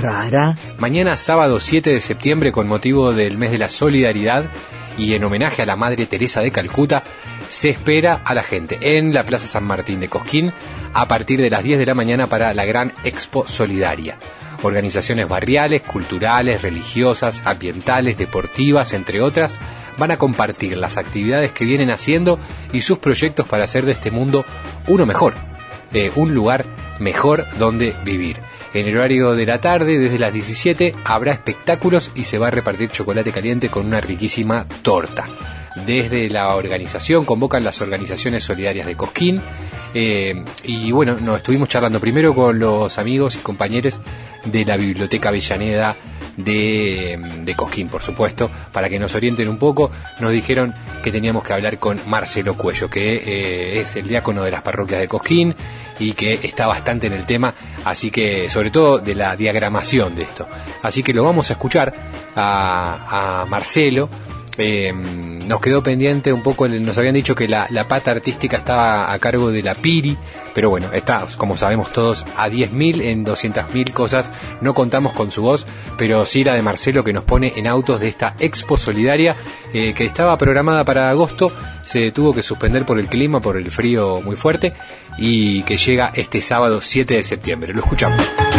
rara? Mañana sábado 7 de septiembre, con motivo del mes de la solidaridad y en homenaje a la Madre Teresa de Calcuta, se espera a la gente en la Plaza San Martín de Cosquín a partir de las 10 de la mañana para la gran Expo Solidaria. Organizaciones barriales, culturales, religiosas, ambientales, deportivas, entre otras, van a compartir las actividades que vienen haciendo y sus proyectos para hacer de este mundo uno mejor, un lugar mejor donde vivir. En el horario de la tarde, desde las 17, habrá espectáculos y se va a repartir chocolate caliente con una riquísima torta. Desde la organización convocan las organizaciones solidarias de Cosquín, y bueno, nos estuvimos charlando primero con los amigos y compañeros de la Biblioteca Avellaneda de Cosquín, por supuesto, para que nos orienten un poco. Nos dijeron que teníamos que hablar con Marcelo Cuello, que es el diácono de las parroquias de Cosquín y que está bastante en el tema, así que sobre todo de la diagramación de esto. Así que lo vamos a escuchar a Marcelo. Nos quedó pendiente un poco, nos habían dicho que la pata artística estaba a cargo de la Piri, pero bueno, está, como sabemos todos, a 10.000 en 200.000 cosas. No contamos con su voz, pero sí la de Marcelo, que nos pone en autos de esta Expo Solidaria, que estaba programada para agosto, se tuvo que suspender por el clima, por el frío muy fuerte, y que llega este sábado 7 de septiembre. Lo escuchamos.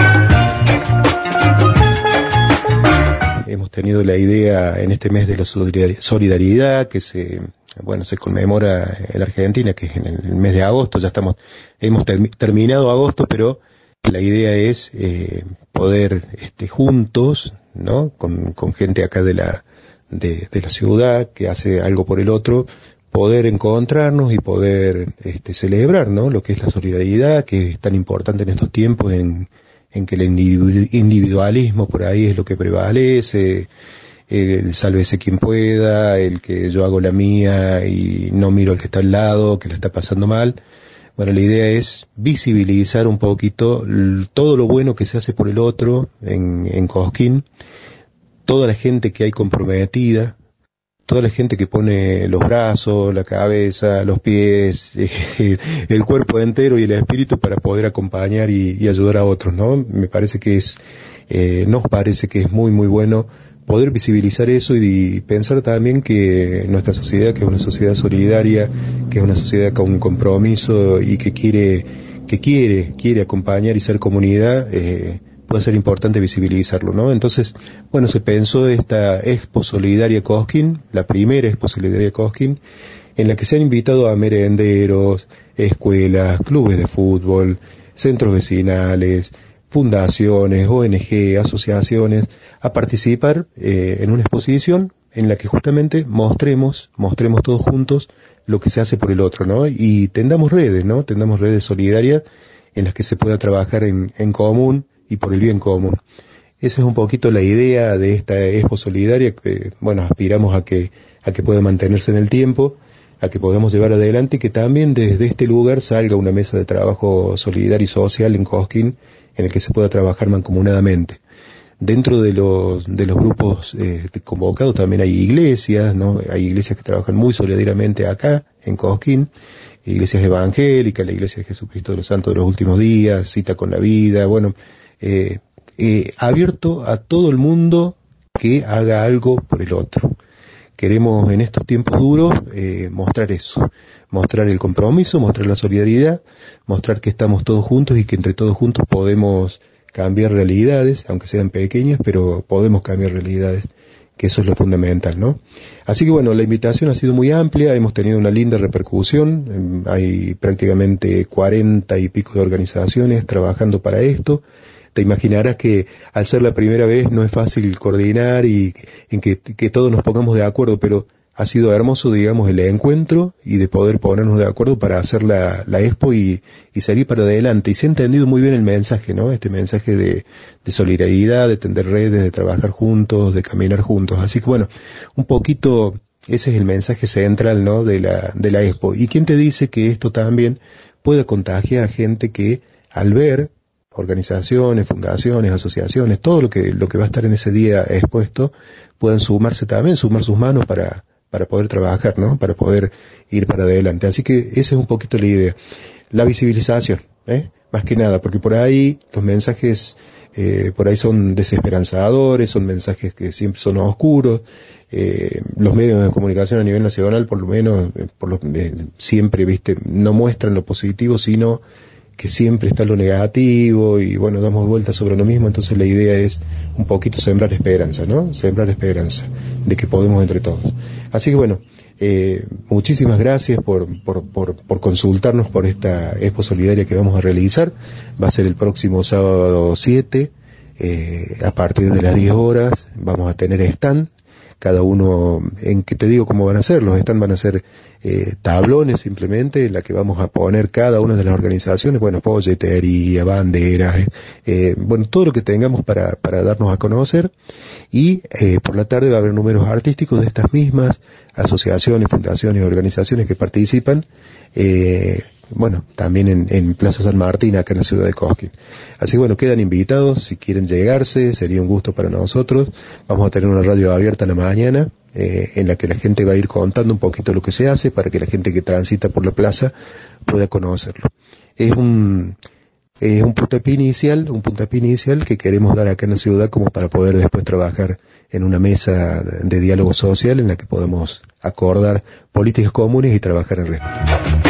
Hemos tenido la idea en este mes de la solidaridad que se conmemora en Argentina, que es en el mes de agosto. Ya hemos terminado agosto, pero la idea es poder juntos, ¿no? Con gente acá de la ciudad que hace algo por el otro, poder encontrarnos y poder celebrar, ¿no? Lo que es la solidaridad, que es tan importante en estos tiempos, en que el individualismo por ahí es lo que prevalece, el sálvese quien pueda, el que yo hago la mía y no miro al que está al lado, que lo está pasando mal. Bueno, la idea es visibilizar un poquito todo lo bueno que se hace por el otro en Cosquín, toda la gente que hay comprometida, toda la gente que pone los brazos, la cabeza, los pies, el cuerpo entero y el espíritu para poder acompañar y ayudar a otros, ¿no? Me parece que nos parece que es muy, muy bueno poder visibilizar eso y pensar también que nuestra sociedad, que es una sociedad solidaria, que es una sociedad con un compromiso y que quiere acompañar y ser comunidad, puede ser importante visibilizarlo, ¿no? Entonces, bueno, se pensó esta Expo Solidaria Cosquín, la primera Expo Solidaria Cosquín, en la que se han invitado a merenderos, escuelas, clubes de fútbol, centros vecinales, fundaciones, ONG, asociaciones, a participar en una exposición en la que justamente mostremos todos juntos lo que se hace por el otro, ¿no? Y tendamos redes, ¿no? Tendamos redes solidarias en las que se pueda trabajar en común y por el bien común. Esa es un poquito la idea de esta Expo Solidaria, que, bueno, aspiramos a que pueda mantenerse en el tiempo, a que podamos llevar adelante y que también desde este lugar salga una mesa de trabajo solidario y social en Cosquín, en el que se pueda trabajar mancomunadamente. Dentro de los grupos convocados también hay iglesias, ¿no? Hay iglesias que trabajan muy solidariamente acá, en Cosquín, iglesias evangélicas, la Iglesia de Jesucristo de los Santos de los Últimos Días, Cita con la Vida, bueno, abierto a todo el mundo que haga algo por el otro. Queremos en estos tiempos duros mostrar eso, mostrar el compromiso, mostrar la solidaridad, mostrar que estamos todos juntos y que entre todos juntos podemos cambiar realidades, aunque sean pequeñas, pero podemos cambiar realidades, que eso es lo fundamental, ¿no? Así que bueno, la invitación ha sido muy amplia, hemos tenido una linda repercusión, hay prácticamente 40 y pico de organizaciones trabajando para esto. Te imaginarás que al ser la primera vez no es fácil coordinar y en que todos nos pongamos de acuerdo, pero ha sido hermoso, digamos, el encuentro y de poder ponernos de acuerdo para hacer la expo y salir para adelante. Y se ha entendido muy bien el mensaje, ¿no? Este mensaje de solidaridad, de tender redes, de trabajar juntos, de caminar juntos. Así que bueno, un poquito ese es el mensaje central, ¿no? de la expo. ¿Y quién te dice que esto también puede contagiar gente que al ver organizaciones, fundaciones, asociaciones, todo lo que va a estar en ese día expuesto, puedan sumarse también, sumar sus manos para poder trabajar, ¿no? Para poder ir para adelante. Así que esa es un poquito la idea. La visibilización, más que nada, porque por ahí los mensajes por ahí son desesperanzadores, son mensajes que siempre son oscuros. Los medios de comunicación a nivel nacional, por lo menos, siempre, viste, no muestran lo positivo, sino que siempre está lo negativo, y bueno, damos vueltas sobre lo mismo. Entonces la idea es un poquito sembrar esperanza, ¿no? Sembrar esperanza de que podemos entre todos. Así que bueno, muchísimas gracias por consultarnos por esta Expo Solidaria que vamos a realizar. Va a ser el próximo sábado 7, a partir de las 10 horas. Vamos a tener stand, cada uno, en que te digo cómo van a ser, los stands van a ser tablones simplemente, en la que vamos a poner cada una de las organizaciones, bueno, folletería, banderas, bueno, todo lo que tengamos para darnos a conocer. Y por la tarde va a haber números artísticos de estas mismas asociaciones, fundaciones, organizaciones que participan, bueno, también en Plaza San Martín, acá en la ciudad de Cosquín. Así que bueno, quedan invitados, si quieren llegarse, sería un gusto para nosotros. Vamos a tener una radio abierta a la mañana, en la que la gente va a ir contando un poquito lo que se hace, para que la gente que transita por la plaza pueda conocerlo. Es un puntapié inicial que queremos dar acá en la ciudad, como para poder después trabajar en una mesa de diálogo social en la que podemos acordar políticas comunes y trabajar en respeto.